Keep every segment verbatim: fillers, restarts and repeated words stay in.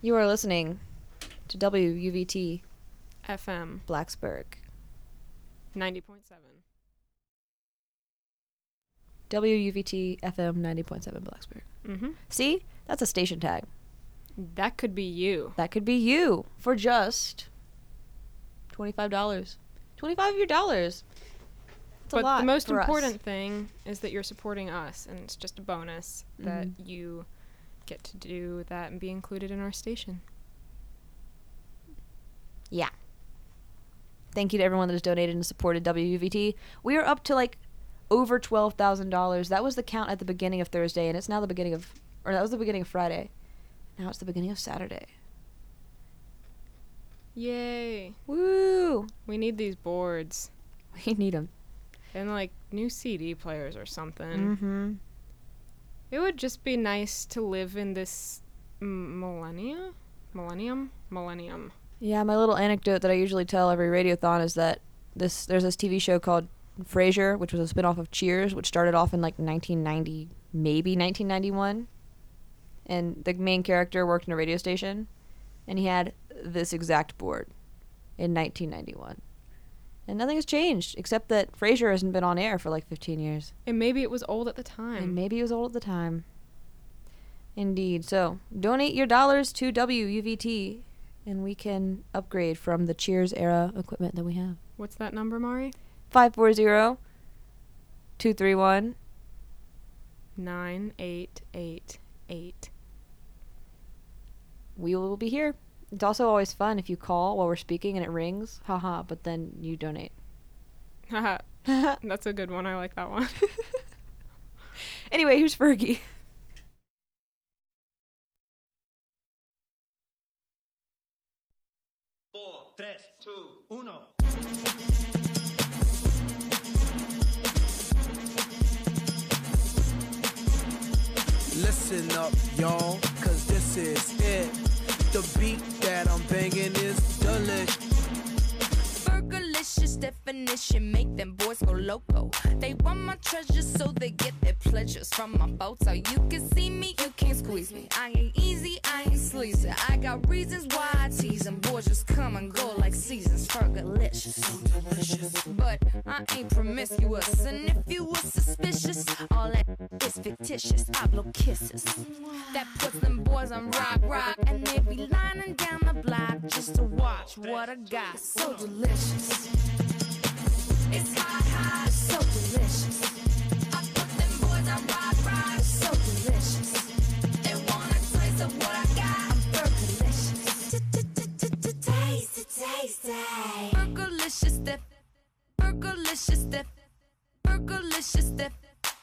You are listening to W U V T F M Blacksburg. ninety point seven. W U V T F M ninety point seven Blacksburg. Mm-hmm. See? That's a station tag. That could be you. That could be you for just twenty-five dollars. twenty-five of your dollars. That's a But lot the most for us. important thing is that you're supporting us, and it's just a bonus that Mhm. you get to do that and be included in our station. Yeah. Thank you to everyone that has donated and supported W U V T. We are up to like over twelve thousand dollars. That was the count at the beginning of Thursday, and it's now the beginning of, or that was the beginning of Friday. Now it's the beginning of Saturday. Yay. Woo! We need these boards. We need them. And, like, new C D players or something. Mm-hmm. It would just be nice to live in this m- millennia? Millennium? Millennium. Yeah, my little anecdote that I usually tell every radiothon is that this there's this T V show called Frasier, which was a spinoff of Cheers, which started off in like nineteen ninety, maybe nineteen ninety-one. And the main character worked in a radio station, and he had this exact board in nineteen ninety-one. And nothing has changed, except that Frasier hasn't been on air for like fifteen years. And maybe it was old at the time. And maybe it was old at the time. Indeed. So, donate your dollars to W U V T, and we can upgrade from the Cheers era equipment that we have. What's that number, Mari? five four zero, two three one. nine eight eight eight. We will be here. It's also always fun if you call while we're speaking and it rings. Haha, but then you donate. Haha. That's a good one. I like that one. Anyway, here's Fergie. Four, tres, two, uno. Listen up, y'all, cause this is it. The beat that I'm banging is delish. Fergalicious definition, make them boys go loco. They want my treasures so they get their pleasures from my boat. So you can see me, you can't squeeze me. I ain't easy, I ain't sleazy. I got reasons why I tease them. Boys just come and go like seasons. Fergalicious, so delicious. But I ain't promiscuous, and if you were suspicious, all that is fictitious. I blow kisses. That puts them boys on rock, rock, and they be lining down the block just to watch what I got. So delicious. It's hot, hot, so delicious. I put them boys on rock, rock, so delicious. They want a taste of what I got. I'm Fergalicious. Tasty, tasty. Fergalicious, dip. Fergalicious, dip. Fergalicious, dip.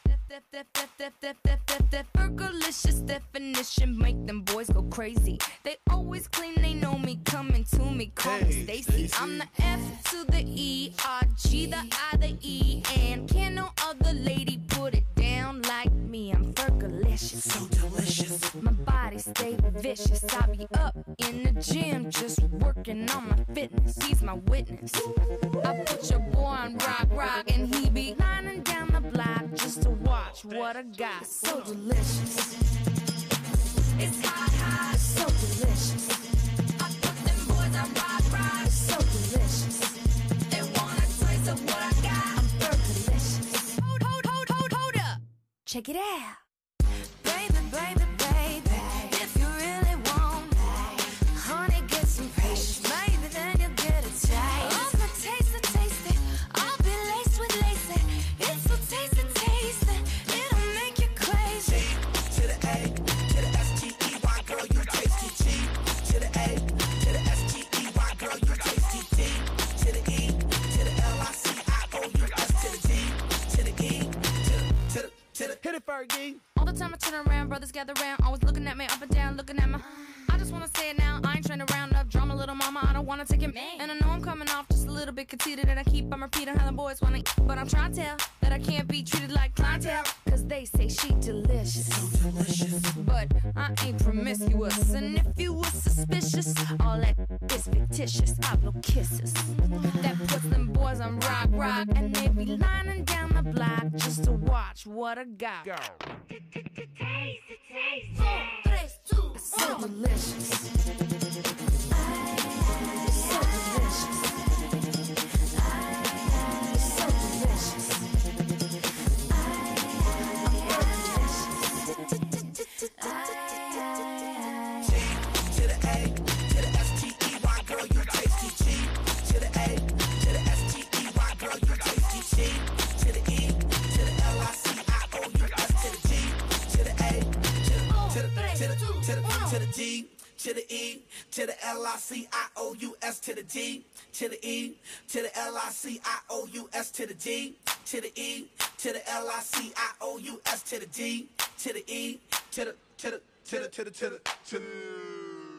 Fergalicious definition make them boys go crazy. They always claim they know me, coming to me, call me Hey, Stacy. Stacy. I'm the F to the E, R, G, the I, the E, and can no other lady put it down like me. I'm Fergalicious, so delicious. My body stay vicious. I be up in the gym just working on my fitness. He's my witness. I put your boy on rock, rock, and he be lining down the block just to watch what I got. So delicious. It's hot, hot, so delicious. I put them boys on rock, rock, so delicious. They want a taste of what I got. I'm Fergalicious. Hold, hold, hold, hold, hold up. Check it out. Baby, baby, baby, if you really want, honey, get some patience. Maybe then you'll get a taste. Oh, so taste it, taste it. I'll be laced with lace. It's so tasty, tasty. It'll make you crazy. To the A, to the S T E Y, girl, you tasty. G, to the A, to the S T E Y, girl, you tasty. D, to the E, to the L I C I O U S, to the D, to the E, to the, to the, to the, hit it, Fergie. All the time I turn around, brothers gather around, always looking at me up and down, looking at my. I just wanna say it now, I ain't trying to round up drama, little mama, I don't wanna take it. And I know I'm coming off just a little bit conceited, and I keep on repeating how the boys wanna. But I'm trying to tell that I can't be treated like clientele, cause they say she delicious. But I ain't promiscuous, and if you was suspicious, all that It's fictitious, I blow kisses. That puts them boys on rock, rock, and they be lining down the block just to watch what I got. It's so delicious. It's so delicious. It's so delicious. To the G, to the E, to the L I C I O U S to the G, to the E, to the L I C I O U S to the G, to the E, to the L I C I O U S to the G, to the E, to the to the to the to the to the to the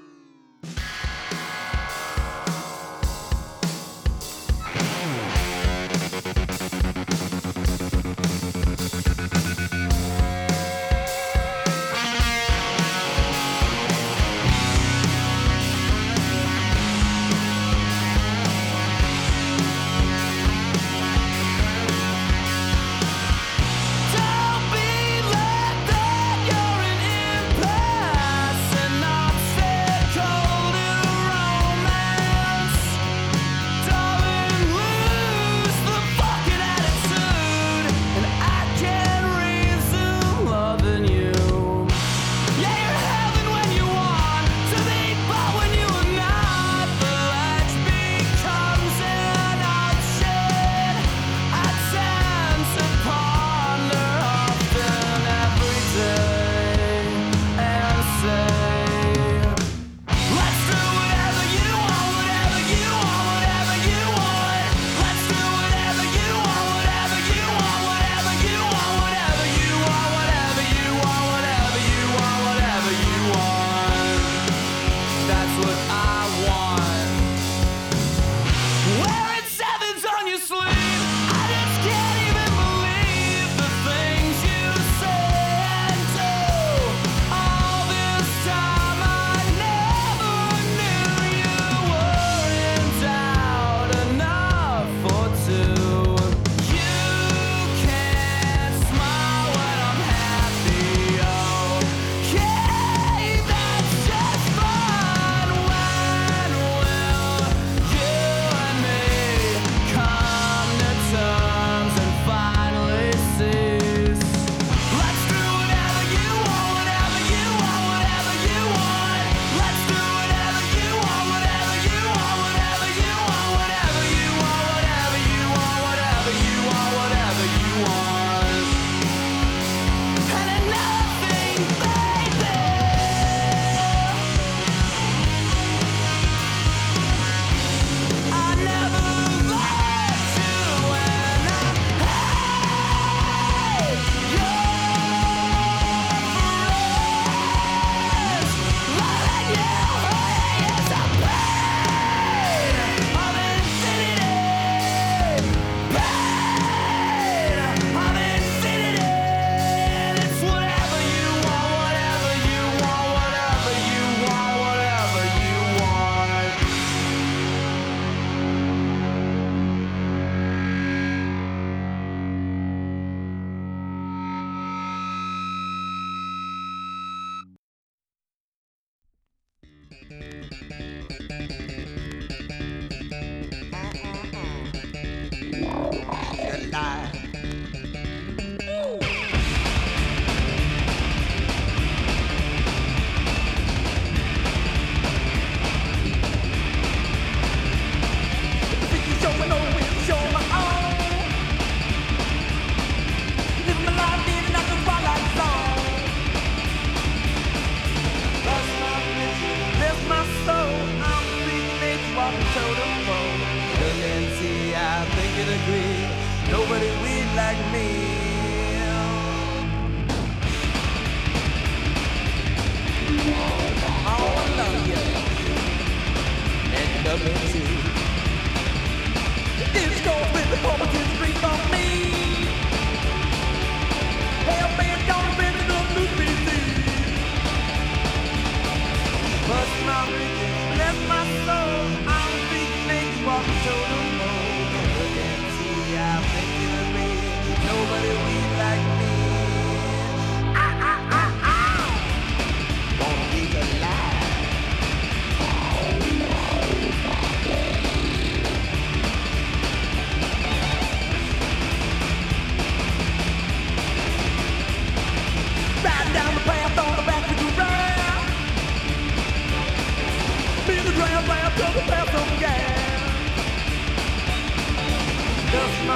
Nobody weed like me. Oh, I love you. And double T. It's going with the Republican street on me. Hell man, don't bend it up to B C. Bust my bridges, bless my soul.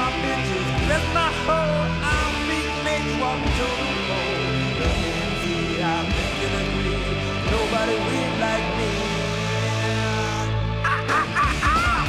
my bitches. Bless my whole I'm big legs walking to the pole. See, I think you'll agree. Nobody win like me. Ah, ah, ah, ah.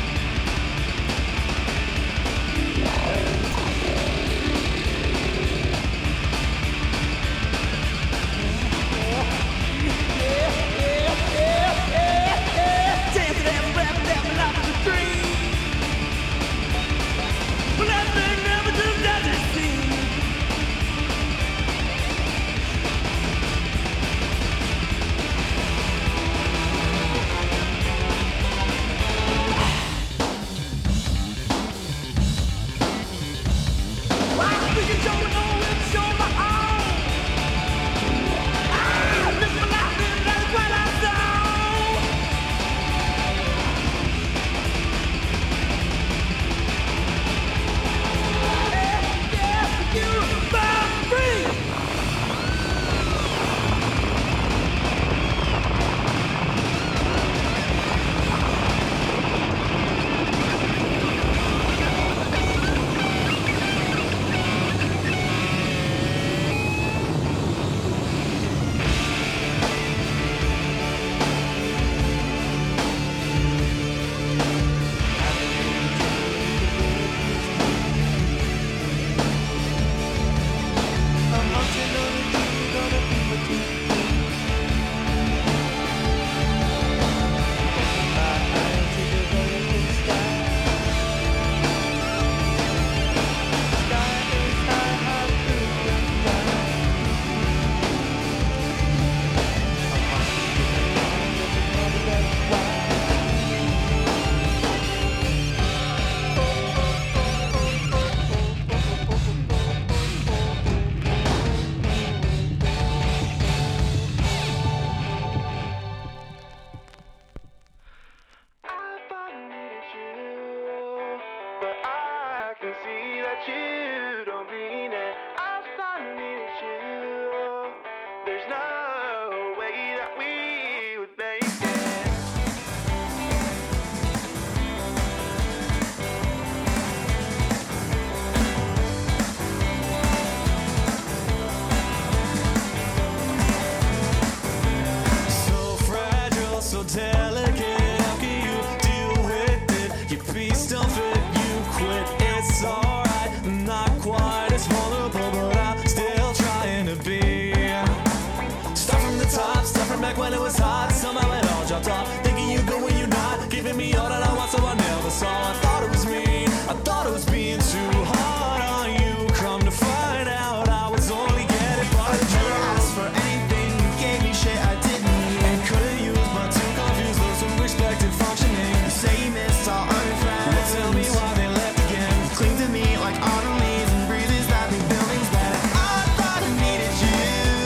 Back when it was hot, somehow it all dropped off. Thinking you go when you're not, giving me all that I want, so I never saw. I thought it was mean, I thought it was being too hard on you. Come to find out, I was only getting part of you. Never asked for anything, you gave me shit I didn't need. And couldn't use but too confused those who expected functioning. You say you missed all our friends. Well, tell me why they left again. Cling to me like autumn leaves and breezes that leave buildings better. I thought I needed you,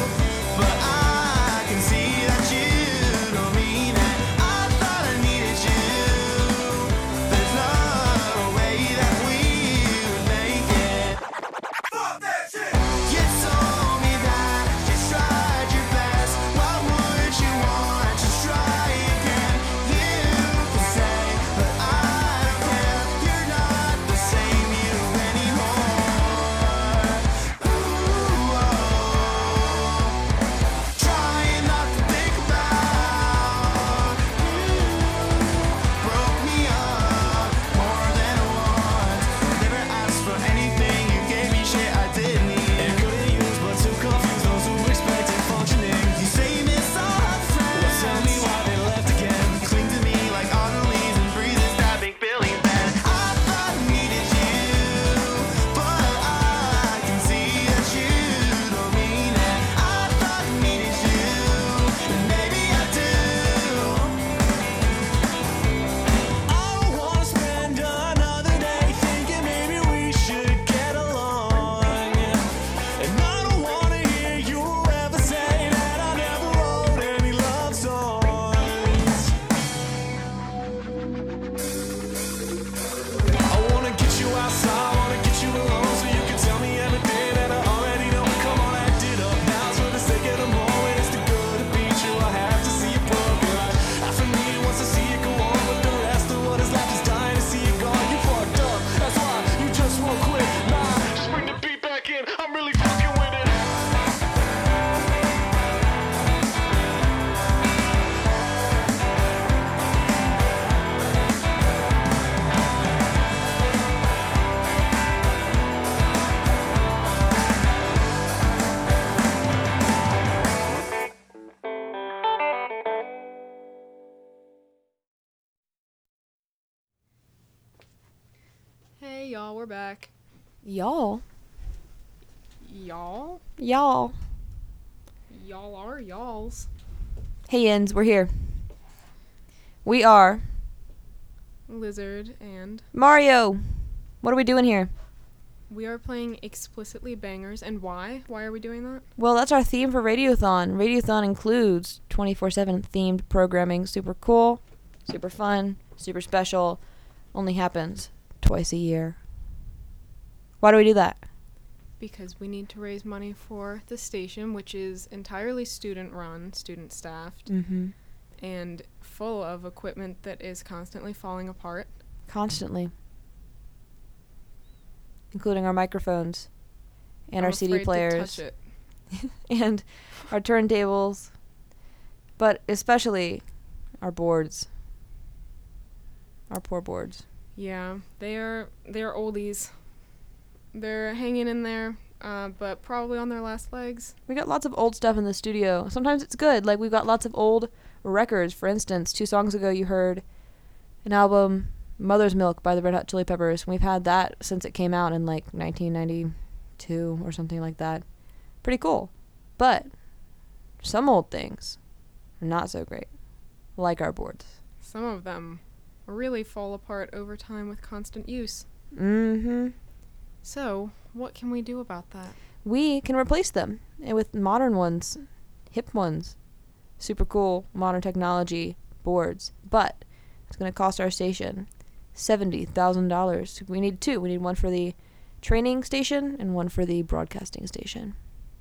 but I can see that you don't mean that. I thought I needed you. There's no way that we Hey, y'all, we're back. Y'all. Y'all? Y'all. Y'all are y'alls. Hey, Yins, we're here. We are Lizard and Mario. What are we doing here? we are playing explicitly bangers. And why? Why are we doing that? Well, that's our theme for Radiothon. Radiothon includes twenty-four seven themed programming. Super cool, super fun, super special. Only happens twice a year. Why do we do that? Because we need to raise money for the station, which is entirely student run, student staffed, Mm-hmm. and full of equipment that is constantly falling apart. Constantly. Including our microphones and I'm our C D afraid to players touch it. and our turntables, but especially our boards. Our poor boards. Yeah, they are they're oldies. They're hanging in there, uh, but probably on their last legs. We got lots of old stuff in the studio. Sometimes it's good. Like, we've got lots of old records. For instance, two songs ago you heard an album, Mother's Milk by the Red Hot Chili Peppers. We've had that since it came out in, like, nineteen ninety-two or something like that. Pretty cool. But some old things are not so great. Like our boards. Some of them really fall apart over time with constant use. Mm-hmm. So, what can we do about that? We can replace them and with modern ones, hip ones, super cool modern technology boards. But it's going to cost our station seventy thousand dollars. We need two. We need one for the training station and one for the broadcasting station.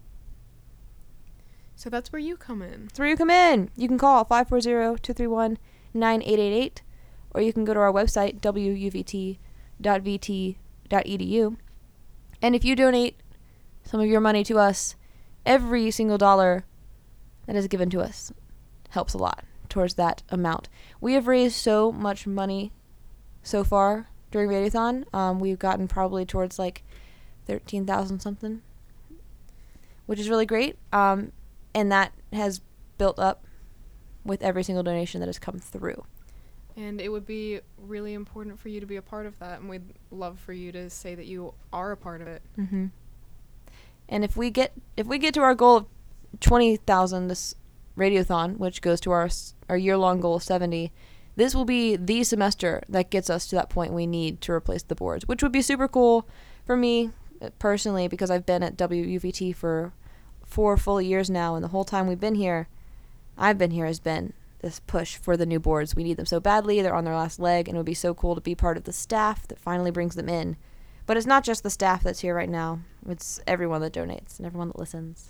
So that's where you come in. That's where you come in. You can call five four zero, two three one, nine eight eight eight, or you can go to our website, w u v t dot v t dot e d u. And if you donate some of your money to us, every single dollar that is given to us helps a lot towards that amount. We have raised so much money so far during Radiothon. Um, we've gotten probably towards like thirteen thousand something, which is really great. Um, and that has built up with every single donation that has come through. And it would be really important for you to be a part of that, and we'd love for you to say that you are a part of it. Mm-hmm. And if we get if we get to our goal of twenty thousand this Radiothon, which goes to our s- our year-long goal of seventy, this will be the semester that gets us to that point we need to replace the boards, which would be super cool for me uh, personally, because I've been at W U V T for four full years now, and the whole time we've been here, I've been here has been this push for the new boards. We need them so badly. They're on their last leg, and it would be so cool to be part of the staff that finally brings them in. But it's not just the staff that's here right now. It's everyone that donates and everyone that listens.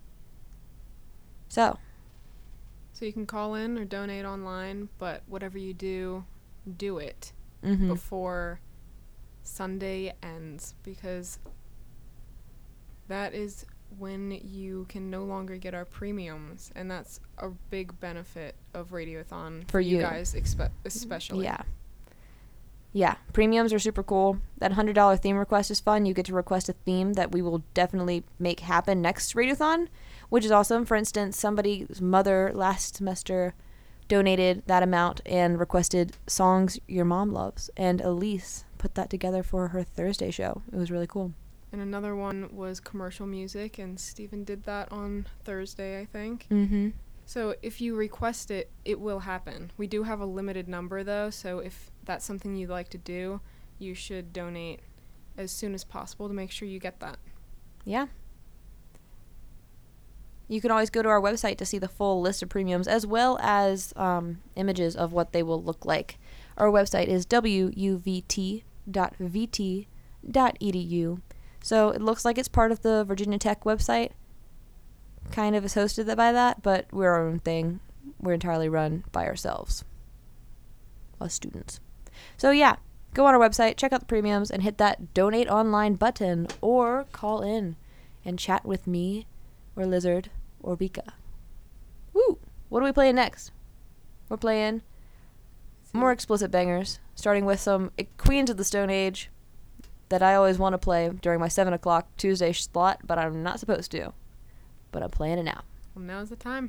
So, So you can call in or donate online, but whatever you do, do it mm-hmm. before Sunday ends, because that is when you can no longer get our premiums, and that's a big benefit of Radiothon for, For you you. guys expe- especially. Yeah. Yeah, premiums are super cool. That one hundred dollars theme request is fun. You get to request a theme that we will definitely make happen next Radiothon, which is awesome. For instance, somebody's mother last semester donated that amount and requested songs your mom loves, and Elise put that together for her Thursday show. It was really cool. And another one was commercial music, and Steven did that on Thursday, I think. Mm-hmm. So if you request it, it will happen. We do have a limited number, though, so if that's something you'd like to do, you should donate as soon as possible to make sure you get that. Yeah. You can always go to our website to see the full list of premiums, as well as um, images of what they will look like. Our website is w u v t dot v t dot e d u. So it looks like it's part of the Virginia Tech website. Kind of is hosted by that, but we're our own thing. We're entirely run by ourselves. Us students. So yeah, go on our website, check out the premiums, and hit that donate online button, or call in and chat with me, or Lizard, or Vika. Woo! What are we playing next? We're playing more explicit bangers, starting with some Queens of the Stone Age that I always want to play during my seven o'clock Tuesday slot, but I'm not supposed to. But I'm playing it now. Well, now's the time.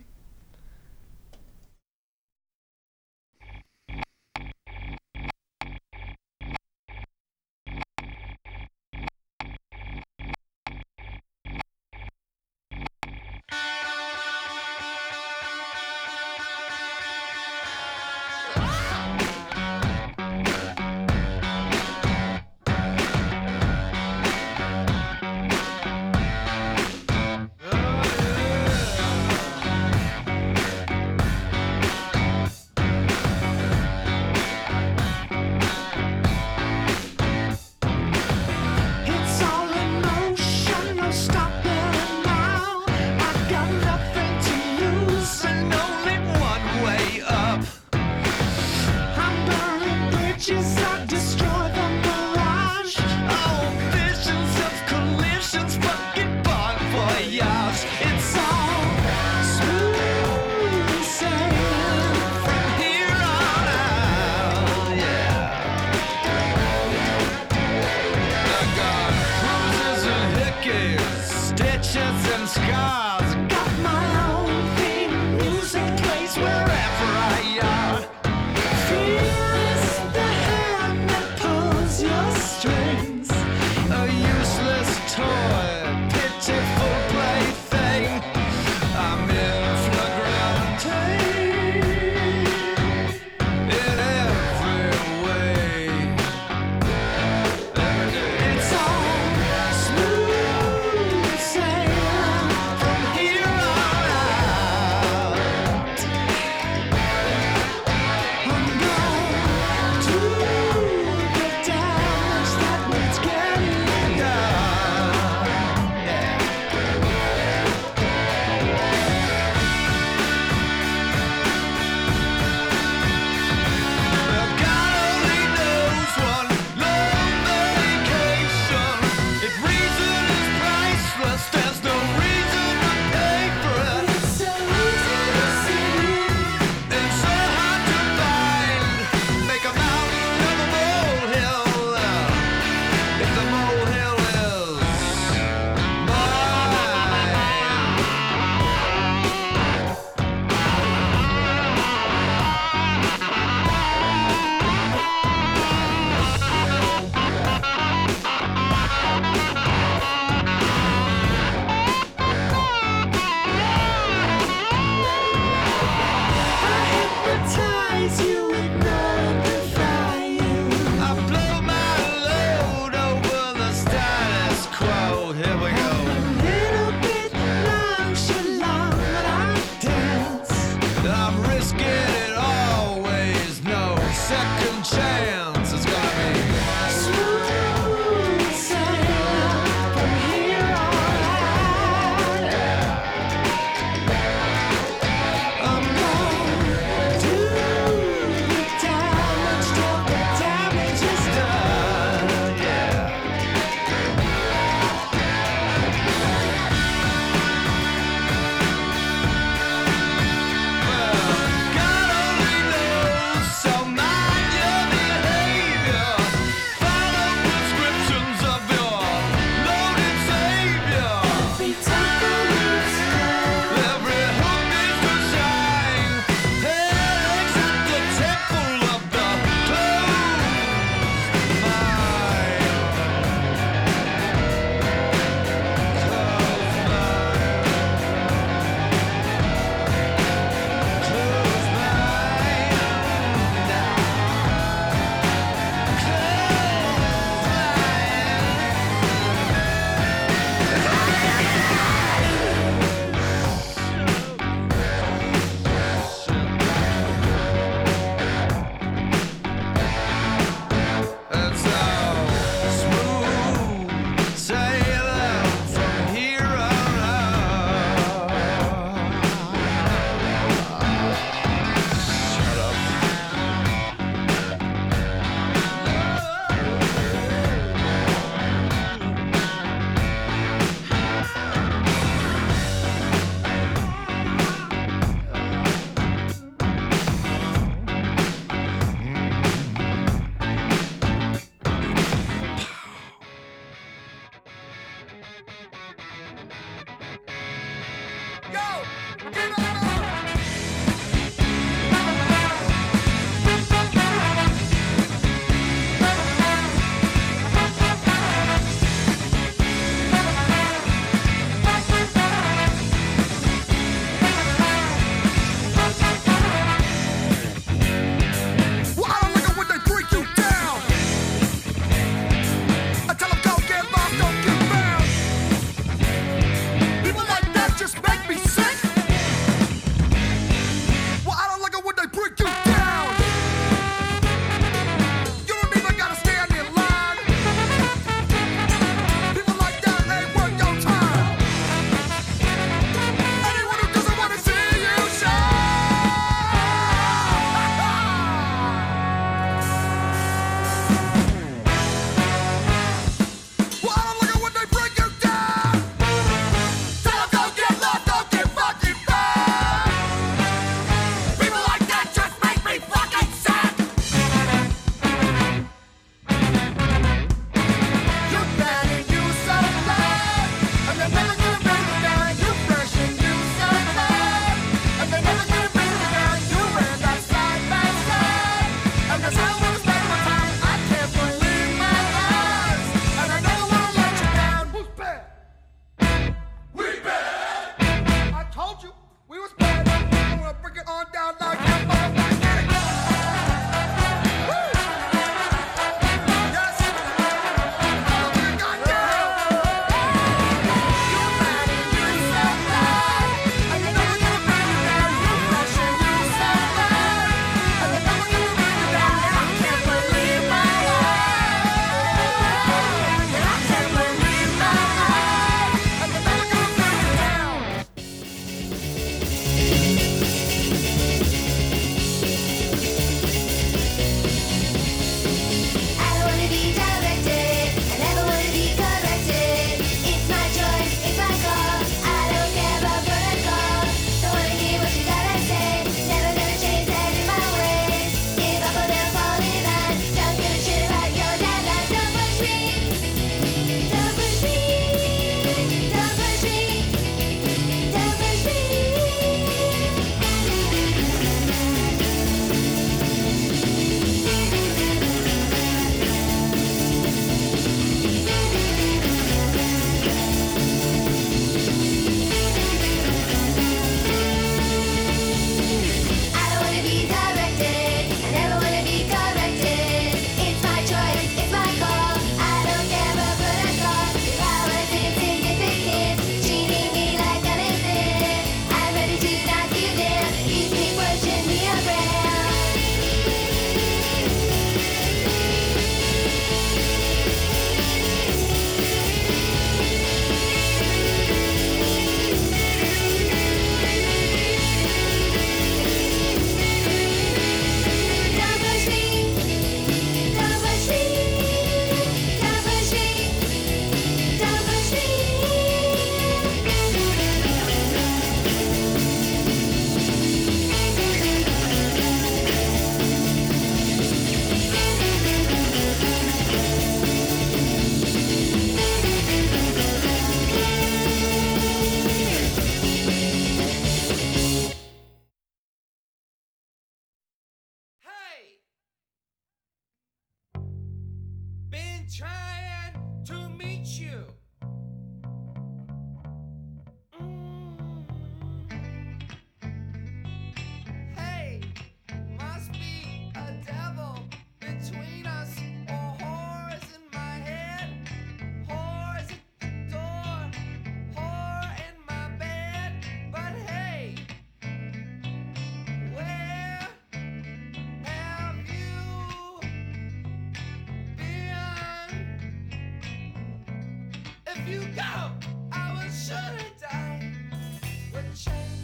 if you go, I will surely die. What change?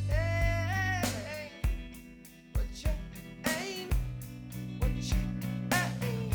What change? What change?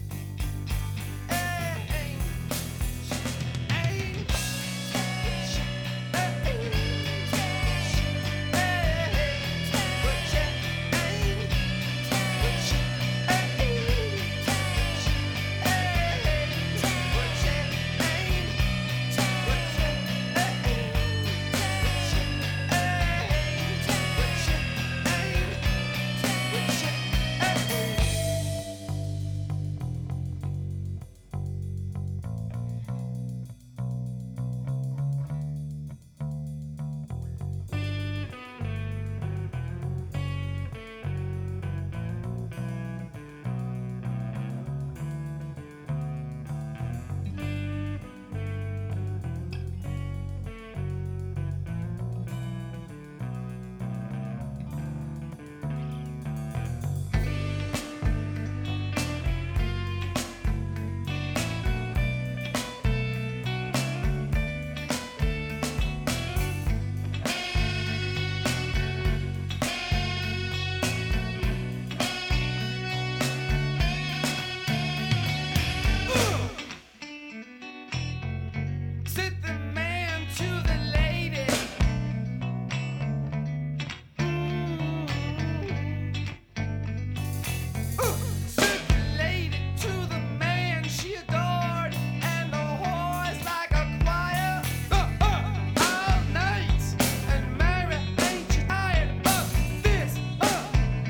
Said the man to the lady. Uh, said the lady to the man she adored, and the whore's like a choir. Uh, uh, all night, and Mary, ain't you tired of this? Uh,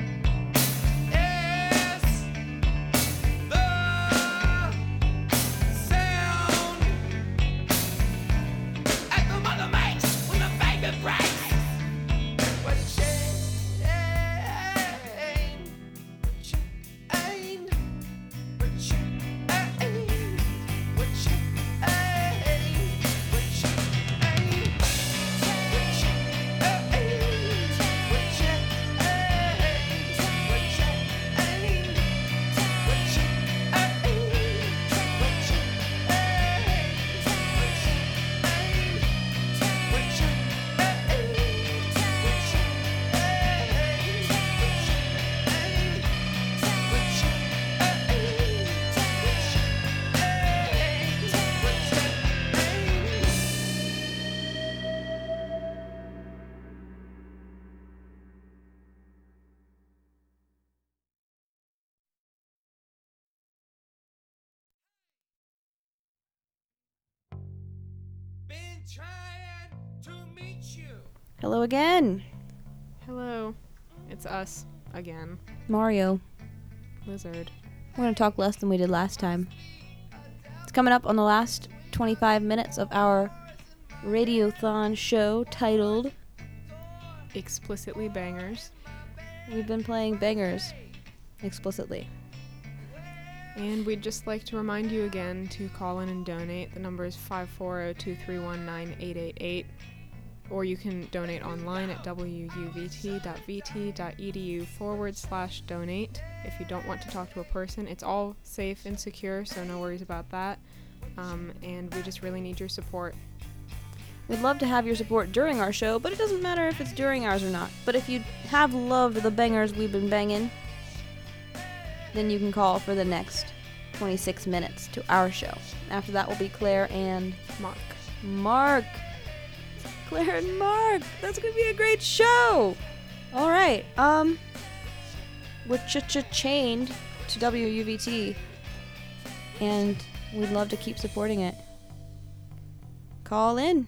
yes, the sound at the mother makes when the baby breaks. What change? What change? What change? What change? What change? Been trying to meet you. Hello again, Hello. It's us again. Mario. Lizard. We're going to talk less than we did last time. It's coming up on the last twenty-five minutes of our Radiothon show titled Explicitly bangers. We've been playing bangers explicitly. And we'd just like to remind you again to call in and donate. The number is five four zero, two three one, nine eight eight eight. Or you can donate online at wuvt.vt.edu forward slash donate. If you don't want to talk to a person, it's all safe and secure, so no worries about that. Um, and we just really need your support. We'd love to have your support during our show, but it doesn't matter if it's during ours or not. But if you have loved the bangers we've been banging, then you can call for the next twenty-six minutes to our show. After that will be Claire and Mark. Mark. Claire and Mark. That's going to be a great show. All right. Um, we're ch-ch-chained to W U V T, and we'd love to keep supporting it. Call in.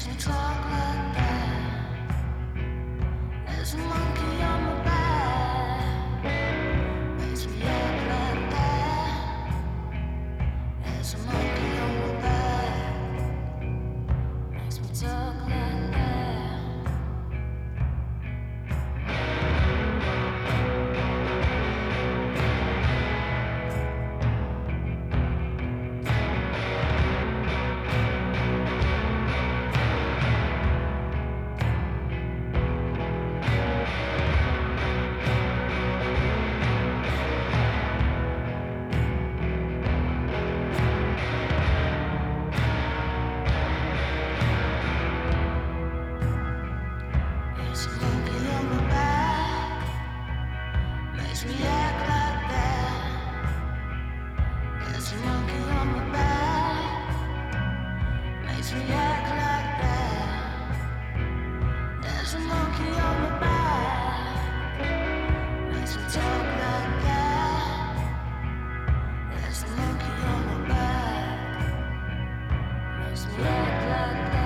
Makes me talk like that. There's a monkey on my back. Makes me act like that. There's a monkey on my back. Makes me talk like that. There's a monkey on my back. Makes me act like that. There's a monkey on my back. Makes me act like that. There's a monkey on my back. Makes me talk like that. There's a monkey on my back. Makes me act like that.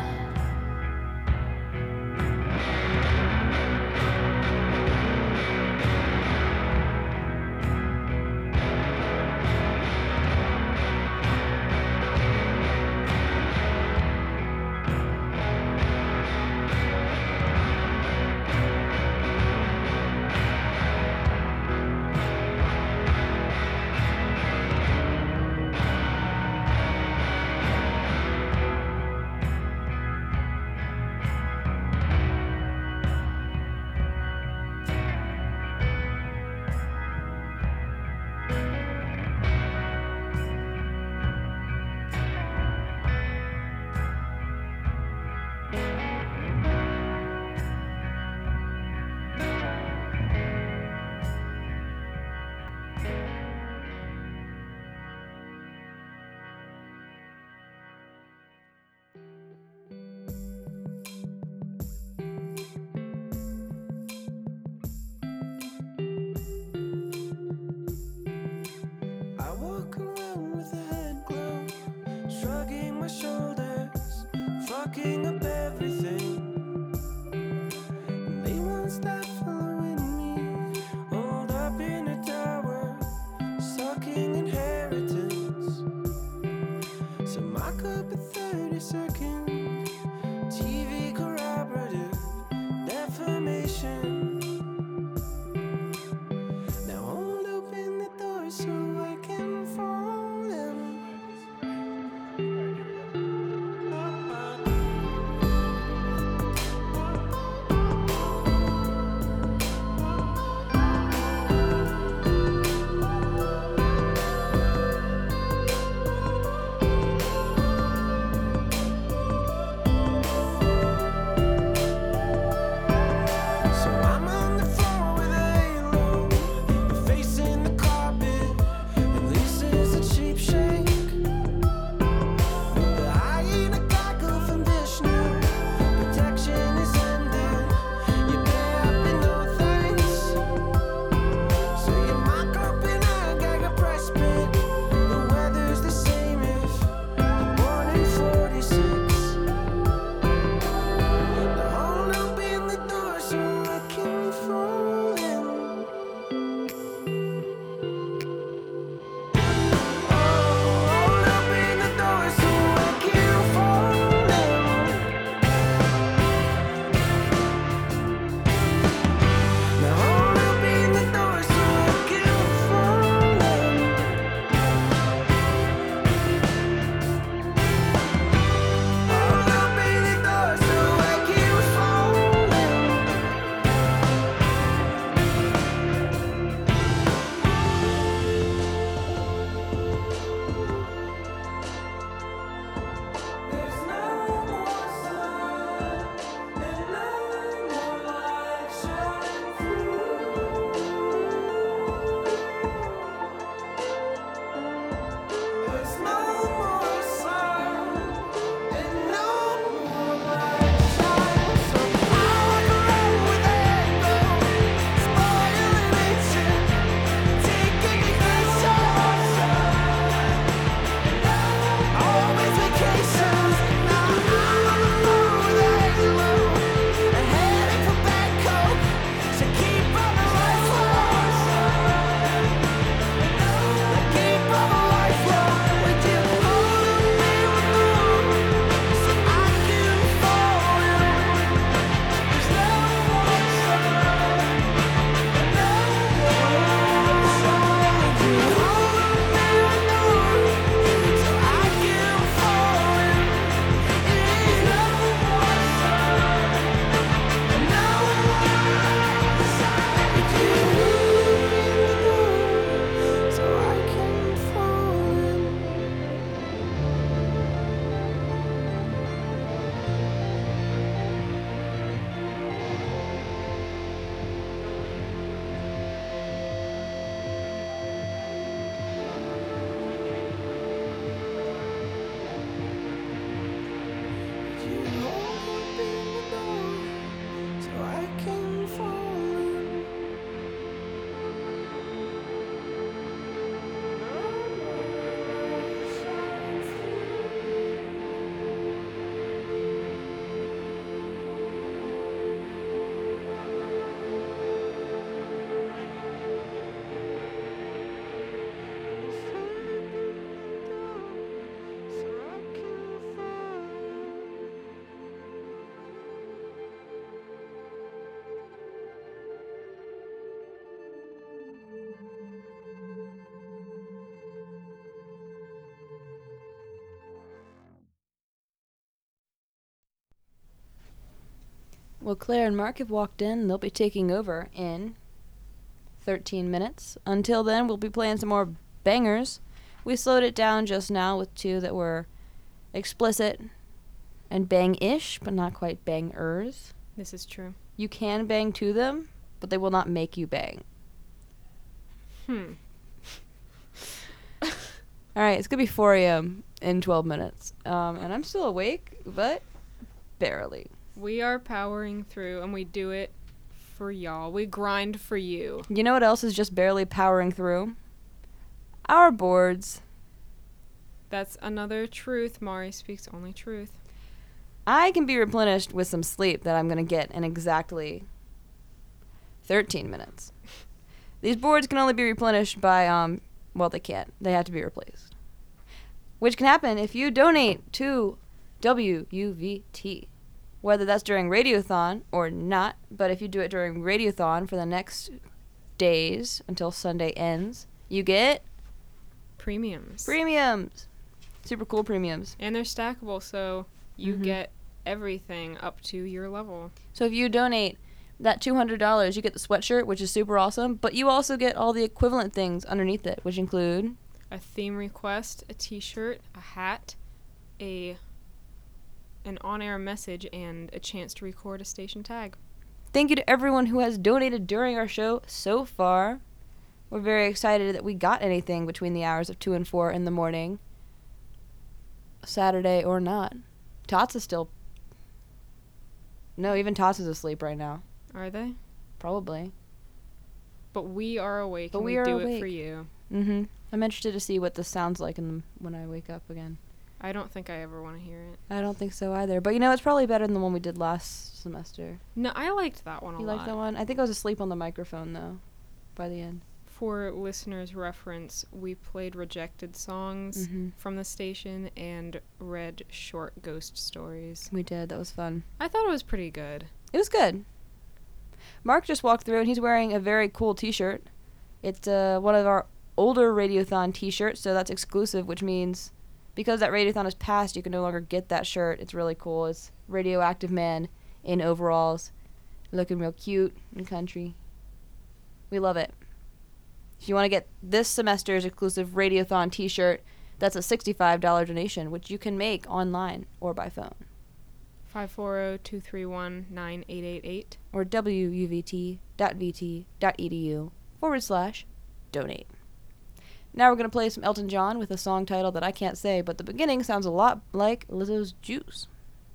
I walk around with a head glow, shrugging my shoulders, fucking up everything. And they won't stop following me, holed up in a tower, sucking inheritance. So mock up a thirty second T V corroborative defamation. Now hold open the door so I can fall in. Well, Claire and Mark have walked in. They'll be taking over in thirteen minutes. Until then, we'll be playing some more bangers. We slowed it down just now with two that were explicit and bang-ish, but not quite bangers. This is true. You can bang to them, but they will not make you bang. Hmm. All right, it's going to be four a.m. in twelve minutes. Um, and I'm still awake, but barely. We are powering through, and we do it for y'all. We grind for you. You know what else is just barely powering through? Our boards. That's another truth. Mari speaks only truth. I can be replenished with some sleep that I'm going to get in exactly thirteen minutes. These boards can only be replenished by, um, well, they can't. They have to be replaced. Which can happen if you donate to W U V T. Whether that's during Radiothon or not, but if you do it during Radiothon for the next days until Sunday ends, you get Premiums. premiums. Super cool premiums. And they're stackable, so you Mhm. get everything up to your level. So if you donate that two hundred dollars, you get the sweatshirt, which is super awesome, but you also get all the equivalent things underneath it, which include A theme request, a t-shirt, a hat, a an on-air message, and a chance to record a station tag. thank you to everyone who has donated during our show so far. We're very excited that we got anything between the hours of two and four in the morning, Saturday or not. Tots is still... No, even Tots is asleep right now. Are they? Probably. But we are awake, But and we we, are do it awake. for you. Mm-hmm. I'm interested to see what this sounds like in the, when I wake up again. I don't think I ever want to hear it. I don't think so either. But, you know, it's probably better than the one we did last semester. No, I liked that one a You lot. like that one? I think I was asleep on the microphone, though, by the end. For listeners' reference, we played rejected songs Mhm. from the station and read short ghost stories. We did. That was fun. I thought it was pretty good. It was good. Mark just walked through, and he's wearing a very cool T-shirt. It's uh, one of our older Radiothon T-shirts, so that's exclusive, which means because that Radiothon is past, you can no longer get that shirt. It's really cool. It's Radioactive Man in overalls, looking real cute and country. We love it. If you want to get this semester's exclusive Radiothon T-shirt, that's a sixty-five dollars donation, which you can make online or by phone. five four zero, two three one, nine eight eight eight. Or wuvt.vt.edu forward slash donate. Now we're going to play some Elton John with a song title that I can't say, but the beginning sounds a lot like Lizzo's Juice.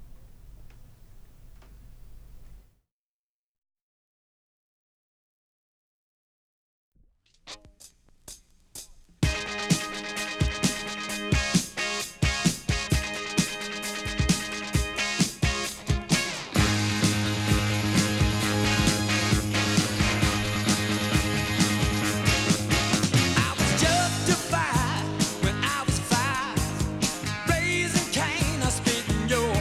I was justified when I was five, raising Cain or spitting your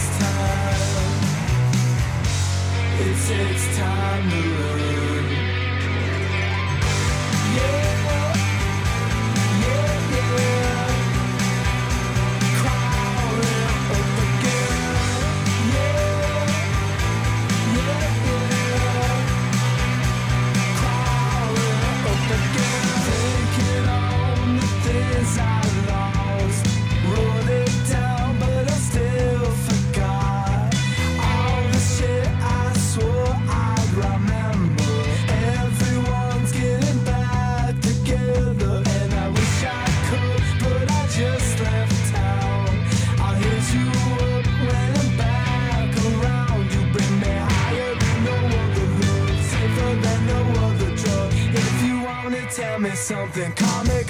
takes time. It takes time to learn. Yeah, yeah, yeah. Crawling up again. Yeah, yeah, yeah. Crawling up again. Thinking on the things I lost. Wrote it down, but I still forgot. All the shit I swore I'd remember. Everyone's getting back together, and I wish I could, but I just left town. I'll hit you up when I'm back around. You bring me higher than no other hood, safer than no other drug. If you wanna tell me something, call me